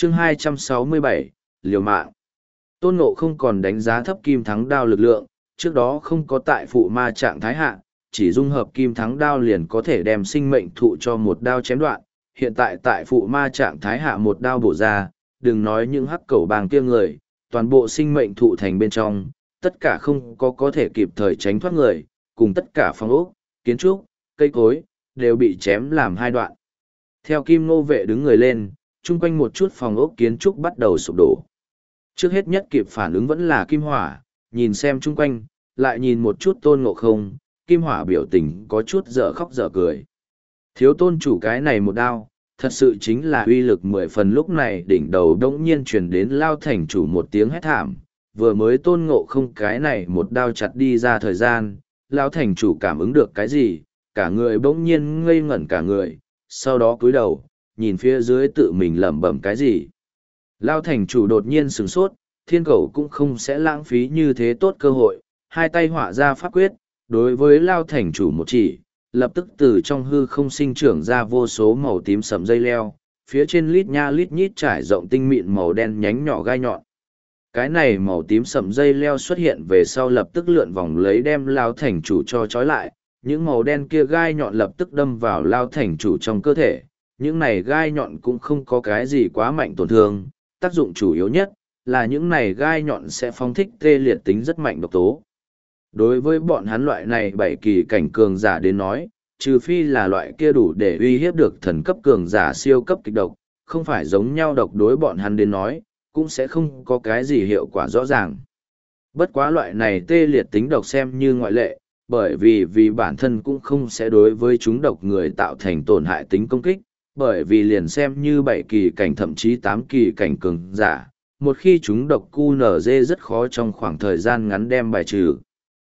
chương 267, liều mạng. Tôn Ngộ không còn đánh giá thấp kim thắng đao lực lượng, trước đó không có tại phụ ma trạng thái hạ, chỉ dung hợp kim thắng đao liền có thể đem sinh mệnh thụ cho một đao chém đoạn, hiện tại tại phụ ma trạng thái hạ một đao bổ ra, đừng nói những hắc cẩu bàng kia người, toàn bộ sinh mệnh thụ thành bên trong, tất cả không có thể kịp thời tránh thoát người, cùng tất cả phong ốc, kiến trúc, cây cối, đều bị chém làm hai đoạn. Theo Kim Ngô Vệ đứng người lên, chung quanh một chút phòng ốc kiến trúc bắt đầu sụp đổ. Trước hết nhất kịp phản ứng vẫn là Kim Hỏa, nhìn xem chung quanh, lại nhìn một chút Tôn Ngộ Không, Kim Hỏa biểu tình có chút dở khóc dở cười. Thiếu tôn chủ cái này một đao, thật sự chính là uy lực 10 phần. Lúc này đỉnh đầu đống nhiên truyền đến Lao thành chủ một tiếng hét thảm, vừa mới Tôn Ngộ Không cái này một đao chặt đi ra thời gian, Lao thành chủ cảm ứng được cái gì, cả người bỗng nhiên ngây ngẩn cả người, sau đó cúi đầu, nhìn phía dưới tự mình lẩm bẩm cái gì. Lao thành chủ đột nhiên sửng sốt, thiên cầu cũng không sẽ lãng phí như thế tốt cơ hội, hai tay họa ra pháp quyết, đối với Lao thành chủ một chỉ, lập tức từ trong hư không sinh trưởng ra vô số màu tím sẫm dây leo, phía trên lít nha lít nhít trải rộng tinh mịn màu đen nhánh nhỏ gai nhọn. Cái này màu tím sẫm dây leo xuất hiện về sau lập tức lượn vòng lấy đem Lao thành chủ cho trói lại, những màu đen kia gai nhọn lập tức đâm vào Lao thành chủ trong cơ thể. Những này gai nhọn cũng không có cái gì quá mạnh tổn thương, tác dụng chủ yếu nhất là những này gai nhọn sẽ phóng thích tê liệt tính rất mạnh độc tố. Đối với bọn hắn loại này bảy kỳ cảnh cường giả đến nói, trừ phi là loại kia đủ để uy hiếp được thần cấp cường giả siêu cấp kịch độc, không phải giống nhau độc đối bọn hắn đến nói, cũng sẽ không có cái gì hiệu quả rõ ràng. Bất quá loại này tê liệt tính độc xem như ngoại lệ, bởi vì bản thân cũng không sẽ đối với chúng độc người tạo thành tổn hại tính công kích, bởi vì liền xem như 7 kỳ cảnh thậm chí 8 kỳ cảnh cường giả, một khi chúng độc QNZ rất khó trong khoảng thời gian ngắn đem bài trừ.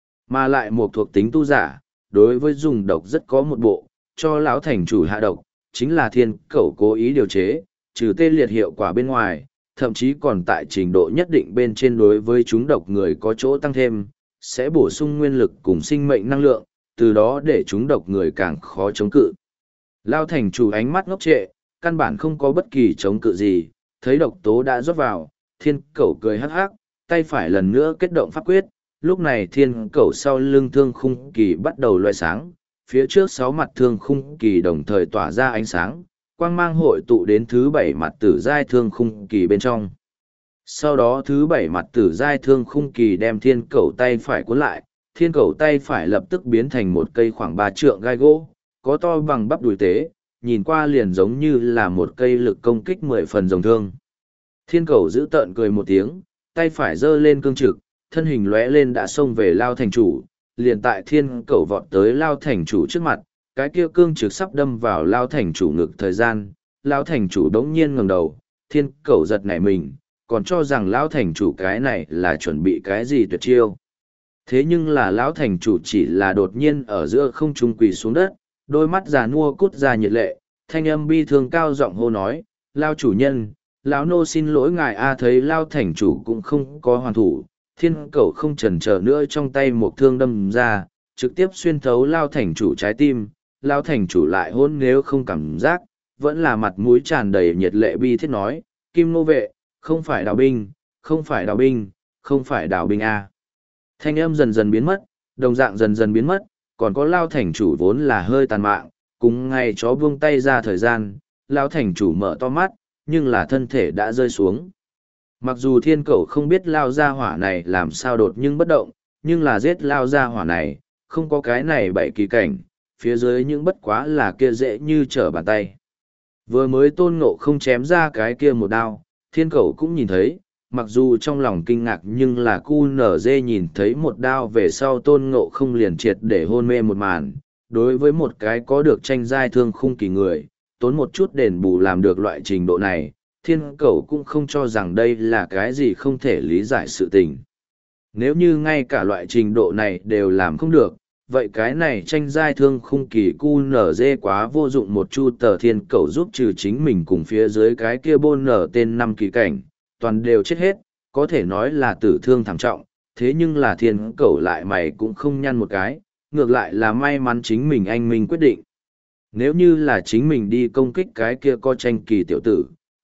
Mà lại một thuộc tính tu giả, đối với dùng độc rất có một bộ, cho lão thành chủ hạ độc, chính là thiên cẩu cố ý điều chế, trừ tê liệt hiệu quả bên ngoài, thậm chí còn tại trình độ nhất định bên trên đối với chúng độc người có chỗ tăng thêm, sẽ bổ sung nguyên lực cùng sinh mệnh năng lượng, từ đó để chúng độc người càng khó chống cự. Lao thành chủ ánh mắt ngốc trệ, căn bản không có bất kỳ chống cự gì, thấy độc tố đã rót vào, thiên cẩu cười hắc hắc, tay phải lần nữa kết động pháp quyết, lúc này thiên cẩu sau lưng thương khung kỳ bắt đầu loại sáng, phía trước 6 mặt thương khung kỳ đồng thời tỏa ra ánh sáng, quang mang hội tụ đến thứ 7 mặt tử giai thương khung kỳ bên trong. Sau đó thứ 7 mặt tử giai thương khung kỳ đem thiên cẩu tay phải cuốn lại, thiên cẩu tay phải lập tức biến thành một cây khoảng 3 trượng gai gỗ, có to bằng bắp đùi tế, nhìn qua liền giống như là một cây lực công kích 10 phần rồng thương. Thiên cẩu giữ tợn cười một tiếng, tay phải giơ lên cương trực, thân hình lóe lên đã xông về Lao thành chủ, liền tại thiên cẩu vọt tới Lao thành chủ trước mặt, cái kia cương trực sắp đâm vào Lao thành chủ ngực thời gian, Lao thành chủ đống nhiên ngẩng đầu, thiên cẩu giật nảy mình, còn cho rằng Lao thành chủ cái này là chuẩn bị cái gì tuyệt chiêu. Thế nhưng là Lão thành chủ chỉ là đột nhiên ở giữa không trung quỳ xuống đất, đôi mắt già nua cút ra nhiệt lệ, thanh âm bi thương cao giọng hô nói, Lao chủ nhân, lão nô xin lỗi ngài a. Thấy Lao thành chủ cũng không có hoàn thủ, thiên cẩu không chần chờ nữa trong tay một thương đâm ra, trực tiếp xuyên thấu Lao thành chủ trái tim. Lao thành chủ lại hôn nếu không cảm giác, vẫn là mặt mũi tràn đầy nhiệt lệ bi thiết nói, Kim Ngô Vệ, không phải đào binh, không phải đào binh, không phải đào binh a. Thanh âm dần dần biến mất, đồng dạng dần dần biến mất, còn có Lao thành chủ vốn là hơi tàn mạng, cùng ngay chó buông tay ra thời gian, Lao thành chủ mở to mắt, nhưng là thân thể đã rơi xuống. Mặc dù thiên cẩu không biết Lao gia hỏa này làm sao đột nhưng bất động, nhưng là giết Lao gia hỏa này, không có cái này 7 kỳ cảnh, phía dưới những bất quá là kia dễ như trở bàn tay. Vừa mới Tôn Ngộ không chém ra cái kia một đao, thiên cẩu cũng nhìn thấy, mặc dù trong lòng kinh ngạc nhưng là QNZ nhìn thấy một đao về sau Tôn Ngộ không liền triệt để hôn mê một màn. Đối với một cái có được tranh giai thương khung kỳ người, tốn một chút đền bù làm được loại trình độ này, thiên cẩu cũng không cho rằng đây là cái gì không thể lý giải sự tình. Nếu như ngay cả loại trình độ này đều làm không được, vậy cái này tranh giai thương khung kỳ QNZ quá vô dụng. Một chu tờ thiên cẩu giúp trừ chính mình cùng phía dưới cái kia bôn nở tên 5 kỳ cảnh, toàn đều chết hết, có thể nói là tử thương thảm trọng, thế nhưng là thiên cẩu lại mày cũng không nhăn một cái, ngược lại là may mắn chính mình anh minh quyết định. Nếu như là chính mình đi công kích cái kia co tranh kỳ tiểu tử,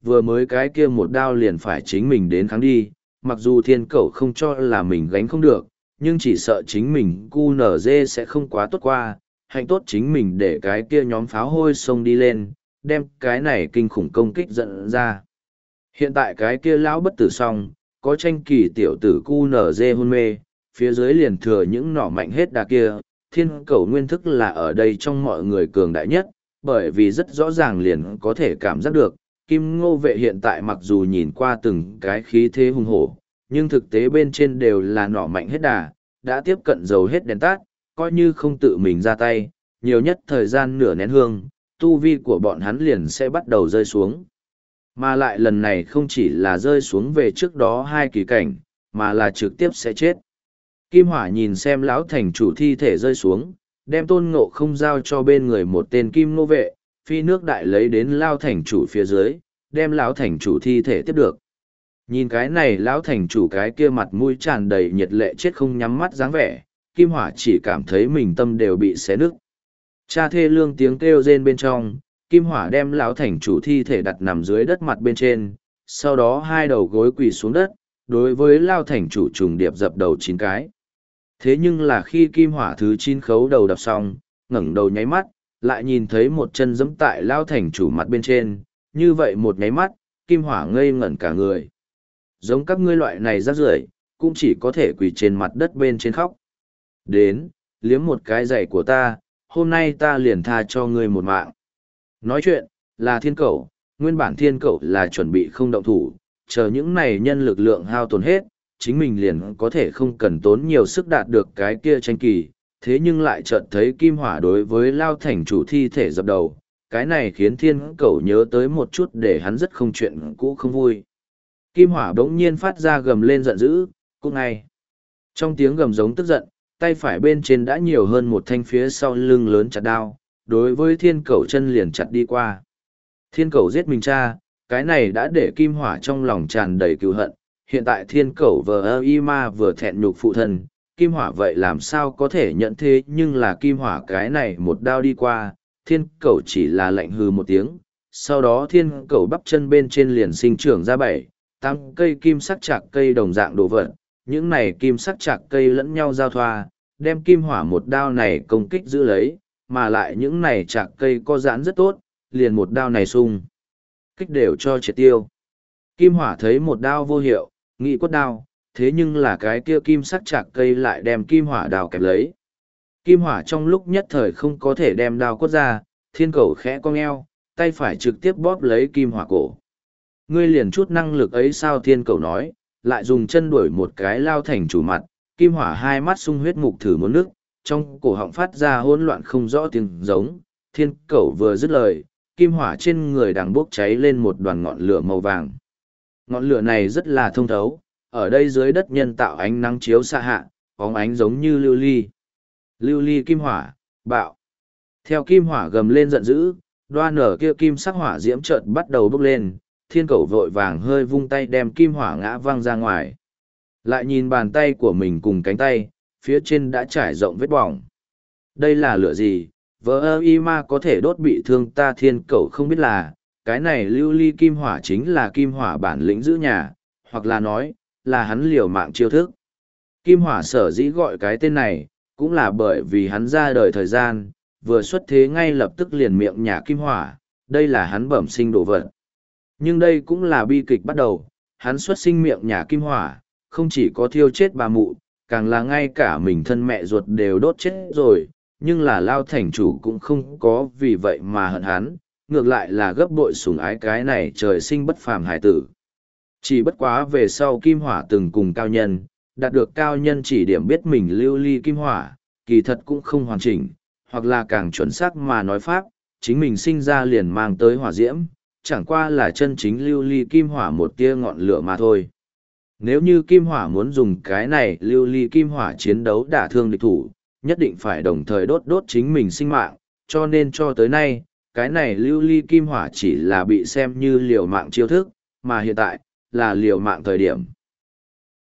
vừa mới cái kia một đao liền phải chính mình đến kháng đi, mặc dù thiên cẩu không cho là mình gánh không được, nhưng chỉ sợ chính mình QNZ sẽ không quá tốt qua, hạnh tốt chính mình để cái kia nhóm pháo hôi xông đi lên, đem cái này kinh khủng công kích dẫn ra. Hiện tại cái kia lão bất tử xong, có tranh kỳ tiểu tử QNZ hôn mê, phía dưới liền thừa những nỏ mạnh hết đà kia, thiên cẩu nguyên thức là ở đây trong mọi người cường đại nhất, bởi vì rất rõ ràng liền có thể cảm giác được, Kim Ngô Vệ hiện tại mặc dù nhìn qua từng cái khí thế hùng hổ, nhưng thực tế bên trên đều là nỏ mạnh hết đà, đã tiếp cận dầu hết đèn tắt, coi như không tự mình ra tay, nhiều nhất thời gian nửa nén hương, tu vi của bọn hắn liền sẽ bắt đầu rơi xuống. Mà lại lần này không chỉ là rơi xuống về trước đó hai kỳ cảnh, mà là trực tiếp sẽ chết. Kim Hỏa nhìn xem lão thành chủ thi thể rơi xuống, đem Tôn Ngộ Không giao cho bên người một tên Kim Ngô Vệ, phi nước đại lấy đến lao thành chủ phía dưới, đem lão thành chủ thi thể tiếp được. Nhìn cái này lão thành chủ cái kia mặt mũi tràn đầy nhiệt lệ chết không nhắm mắt dáng vẻ, Kim Hỏa chỉ cảm thấy mình tâm đều bị xé nứt. Cha thê lương tiếng kêu rên bên trong, Kim Hỏa đem lão thành chủ thi thể đặt nằm dưới đất mặt bên trên, sau đó hai đầu gối quỳ xuống đất, đối với lao thành chủ trùng điệp dập đầu 9 cái. Thế nhưng là khi Kim Hỏa thứ 9 khấu đầu đập xong, ngẩng đầu nháy mắt, lại nhìn thấy một chân giẫm tại lao thành chủ mặt bên trên, như vậy một nháy mắt, Kim Hỏa ngây ngẩn cả người. Giống các ngươi loại này rác rưởi, cũng chỉ có thể quỳ trên mặt đất bên trên khóc. Đến, liếm một cái giày của ta, hôm nay ta liền tha cho ngươi một mạng. Nói chuyện, là thiên cẩu, nguyên bản thiên cẩu là chuẩn bị không động thủ, chờ những này nhân lực lượng hao tổn hết, chính mình liền có thể không cần tốn nhiều sức đạt được cái kia tranh kỳ, thế nhưng lại chợt thấy Kim Hỏa đối với lao thành chủ thi thể dập đầu, cái này khiến thiên cẩu nhớ tới một chút để hắn rất không chuyện cũ không vui. Kim Hỏa bỗng nhiên phát ra gầm lên giận dữ, cũng ngay. Trong tiếng gầm giống tức giận, tay phải bên trên đã nhiều hơn một thanh phía sau lưng lớn chặt đao, đối với thiên cẩu chân liền chặt đi qua. Thiên cẩu giết mình cha, cái này đã để Kim Hỏa trong lòng tràn đầy cừu hận, hiện tại thiên cẩu vừa y ma vừa thẹn nhục phụ thân, Kim Hỏa vậy làm sao có thể nhận thế, nhưng là Kim Hỏa cái này một đao đi qua, thiên cẩu chỉ là lạnh hừ một tiếng, sau đó thiên cẩu bắp chân bên trên liền sinh trưởng ra 7-8 cây kim sắc chạc cây đồng dạng đồ vật, những này kim sắc chạc cây lẫn nhau giao thoa, đem Kim Hỏa một đao này công kích giữ lấy, mà lại những này chạc cây có giãn rất tốt, liền một đao này sung kích đều cho triệt tiêu. Kim Hỏa thấy một đao vô hiệu, nghĩ quất đao, thế nhưng là cái kia kim sắc chạc cây lại đem Kim Hỏa đào kẹp lấy. Kim Hỏa trong lúc nhất thời không có thể đem đao quất ra, thiên cẩu khẽ cong eo, tay phải trực tiếp bóp lấy Kim Hỏa cổ. Ngươi liền chút năng lực ấy sao, thiên cẩu nói, lại dùng chân đuổi một cái lao thành chủ mặt, Kim Hỏa hai mắt sung huyết mục thử muốn nước, trong cổ họng phát ra hỗn loạn không rõ tiếng giống, thiên cẩu vừa dứt lời, Kim Hỏa trên người đang bốc cháy lên một đoàn ngọn lửa màu vàng. Ngọn lửa này rất là thông thấu, ở đây dưới đất nhân tạo ánh nắng chiếu xạ hạ, bóng ánh giống như lưu ly. Lưu ly kim hỏa, bạo. Theo Kim Hỏa gầm lên giận dữ, đoan nở kia kim sắc hỏa diễm chợt bắt đầu bốc lên, thiên cẩu vội vàng hơi vung tay đem Kim Hỏa ngã văng ra ngoài. Lại nhìn bàn tay của mình cùng cánh tay, phía trên đã trải rộng vết bỏng. Đây là lửa gì? Vỡ y ma có thể đốt bị thương ta, thiên cẩu không biết là, cái này lưu ly kim hỏa chính là Kim Hỏa bản lĩnh giữ nhà, hoặc là nói, là hắn liều mạng chiêu thức. Kim Hỏa sở dĩ gọi cái tên này, cũng là bởi vì hắn ra đời thời gian, vừa xuất thế ngay lập tức liền miệng nhả kim hỏa, đây là hắn bẩm sinh đồ vật. Nhưng đây cũng là bi kịch bắt đầu, hắn xuất sinh miệng nhả kim hỏa, không chỉ có thiêu chết bà mụ, càng là ngay cả mình thân mẹ ruột đều đốt chết rồi, nhưng là Lao thành chủ cũng không có vì vậy mà hận hắn, ngược lại là gấp bội sủng ái cái này trời sinh bất phàm hải tử. Chỉ bất quá về sau kim hỏa từng cùng cao nhân, đạt được cao nhân chỉ điểm biết mình lưu ly kim hỏa, kỳ thật cũng không hoàn chỉnh, hoặc là càng chuẩn xác mà nói pháp, chính mình sinh ra liền mang tới hỏa diễm, chẳng qua là chân chính lưu ly kim hỏa một tia ngọn lửa mà thôi. Nếu như kim hỏa muốn dùng cái này lưu ly kim hỏa chiến đấu đả thương địch thủ, nhất định phải đồng thời đốt chính mình sinh mạng, cho nên cho tới nay, cái này lưu ly kim hỏa chỉ là bị xem như liều mạng chiêu thức, mà hiện tại, là liều mạng thời điểm.